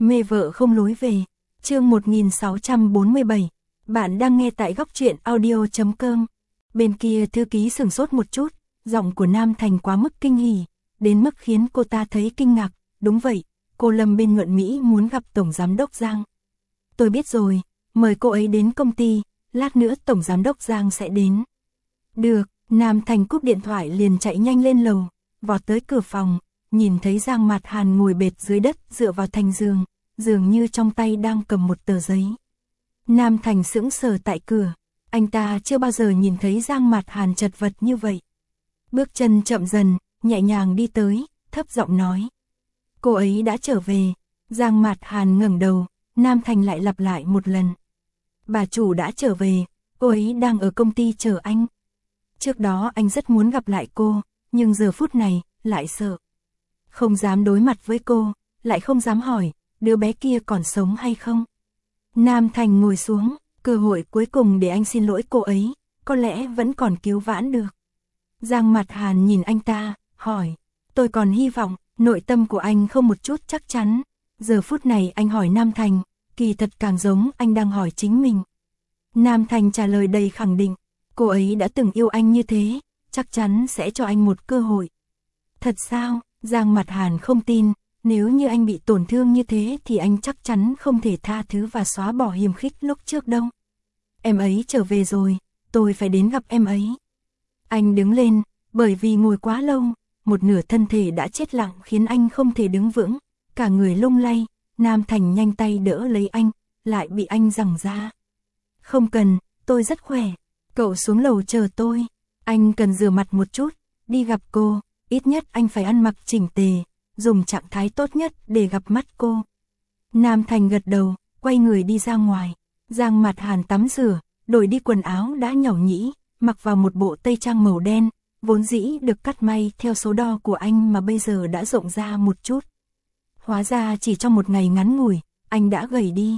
Mê vợ không lối về. Chương 1647. Bạn đang nghe tại góc truyện audio.com. Bên kia thư ký sửng sốt một chút, giọng của Nam Thành quá mức kinh hỉ, đến mức khiến cô ta thấy kinh ngạc. Đúng vậy, cô Lâm bên Nhuận Mỹ muốn gặp Tổng Giám đốc Giang. Tôi biết rồi, mời cô ấy đến công ty, lát nữa Tổng Giám đốc Giang sẽ đến. Được, Nam Thành cúp điện thoại liền chạy nhanh lên lầu, vọt tới cửa phòng, nhìn thấy Giang Mạt Hàn ngồi bệt dưới đất dựa vào thành giường, dường như trong tay đang cầm một tờ giấy. Nam Thành sững sờ tại cửa, anh ta chưa bao giờ nhìn thấy Giang Mạt Hàn chật vật như vậy. Bước chân chậm dần, nhẹ nhàng đi tới, thấp giọng nói. Cô ấy đã trở về. Giang Mạt Hàn ngẩng đầu, Nam Thành lại lặp lại một lần. Bà chủ đã trở về, cô ấy đang ở công ty chờ anh. Trước đó anh rất muốn gặp lại cô, nhưng giờ phút này, lại sợ. Không dám đối mặt với cô, lại không dám hỏi, đứa bé kia còn sống hay không. Nam Thành ngồi xuống, cơ hội cuối cùng để anh xin lỗi cô ấy, có lẽ vẫn còn cứu vãn được. Giang Mạt Hàn nhìn anh ta, hỏi, tôi còn hy vọng, nội tâm của anh không một chút chắc chắn. Giờ phút này anh hỏi Nam Thành, kỳ thật càng giống anh đang hỏi chính mình. Nam Thành trả lời đầy khẳng định, cô ấy đã từng yêu anh như thế, chắc chắn sẽ cho anh một cơ hội. Thật sao? Giang Mạt Hàn không tin, nếu như anh bị tổn thương như thế thì anh chắc chắn không thể tha thứ và xóa bỏ hiềm khích lúc trước đâu. Em ấy trở về rồi, tôi phải đến gặp em ấy. Anh đứng lên, bởi vì ngồi quá lâu, một nửa thân thể đã chết lặng khiến anh không thể đứng vững, cả người lung lay. Nam Thành nhanh tay đỡ lấy anh, lại bị anh giằng ra. Không cần, tôi rất khỏe, cậu xuống lầu chờ tôi. Anh cần rửa mặt một chút, đi gặp cô, ít nhất anh phải ăn mặc chỉnh tề, dùng trạng thái tốt nhất để gặp mắt cô. Nam Thành gật đầu, quay người đi ra ngoài. Giang Mạt Hàn tắm rửa, đổi đi quần áo đã nhàu nhĩ, mặc vào một bộ tây trang màu đen, vốn dĩ được cắt may theo số đo của anh mà bây giờ đã rộng ra một chút. Hóa ra chỉ trong một ngày ngắn ngủi, anh đã gầy đi.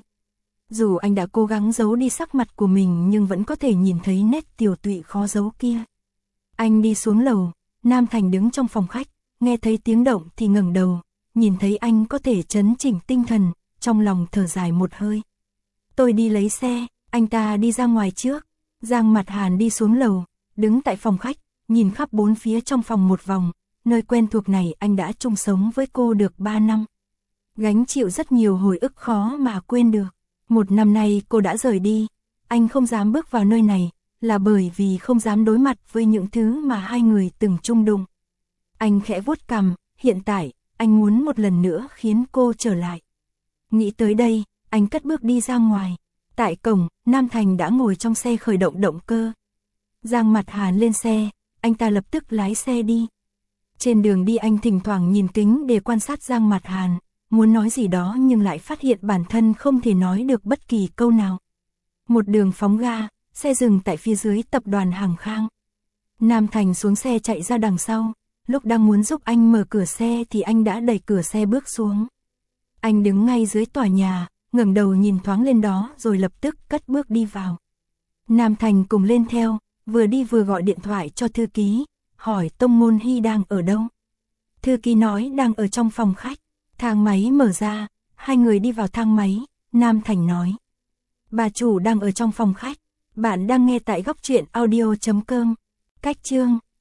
Dù anh đã cố gắng giấu đi sắc mặt của mình nhưng vẫn có thể nhìn thấy nét tiều tụy khó giấu kia. Anh đi xuống lầu, Nam Thành đứng trong phòng khách, nghe thấy tiếng động thì ngẩng đầu, nhìn thấy anh có thể trấn chỉnh tinh thần, trong lòng thở dài một hơi. Tôi đi lấy xe, anh ta đi ra ngoài trước. Giang Mạt Hàn đi xuống lầu, đứng tại phòng khách, nhìn khắp bốn phía trong phòng một vòng, nơi quen thuộc này anh đã chung sống với cô được 3 năm. Gánh chịu rất nhiều hồi ức khó mà quên được. 1 năm nay cô đã rời đi, anh không dám bước vào nơi này, là bởi vì không dám đối mặt với những thứ mà hai người từng chung đụng. Anh khẽ vuốt cằm, hiện tại, anh muốn một lần nữa khiến cô trở lại. Nghĩ tới đây, anh cất bước đi ra ngoài. Tại cổng, Nam Thành đã ngồi trong xe khởi động động cơ. Giang Mạt Hàn lên xe, anh ta lập tức lái xe đi. Trên đường đi anh thỉnh thoảng nhìn kính để quan sát Giang Mạt Hàn, muốn nói gì đó nhưng lại phát hiện bản thân không thể nói được bất kỳ câu nào. Một đường phóng ga, xe dừng tại phía dưới tập đoàn Hàng Khang. Nam Thành xuống xe chạy ra đằng sau, lúc đang muốn giúp anh mở cửa xe thì anh đã đẩy cửa xe bước xuống. Anh đứng ngay dưới tòa nhà, ngẩng đầu nhìn thoáng lên đó rồi lập tức cất bước đi vào. Nam Thành cùng lên theo, vừa đi vừa gọi điện thoại cho thư ký, hỏi Tông Ngôn Hy đang ở đâu. Thư ký nói đang ở trong phòng khách. Thang máy mở ra, hai người đi vào thang máy, Nam Thành nói. Bà chủ đang ở trong phòng khách, bạn đang nghe tại góc truyện audio.com. Cách chương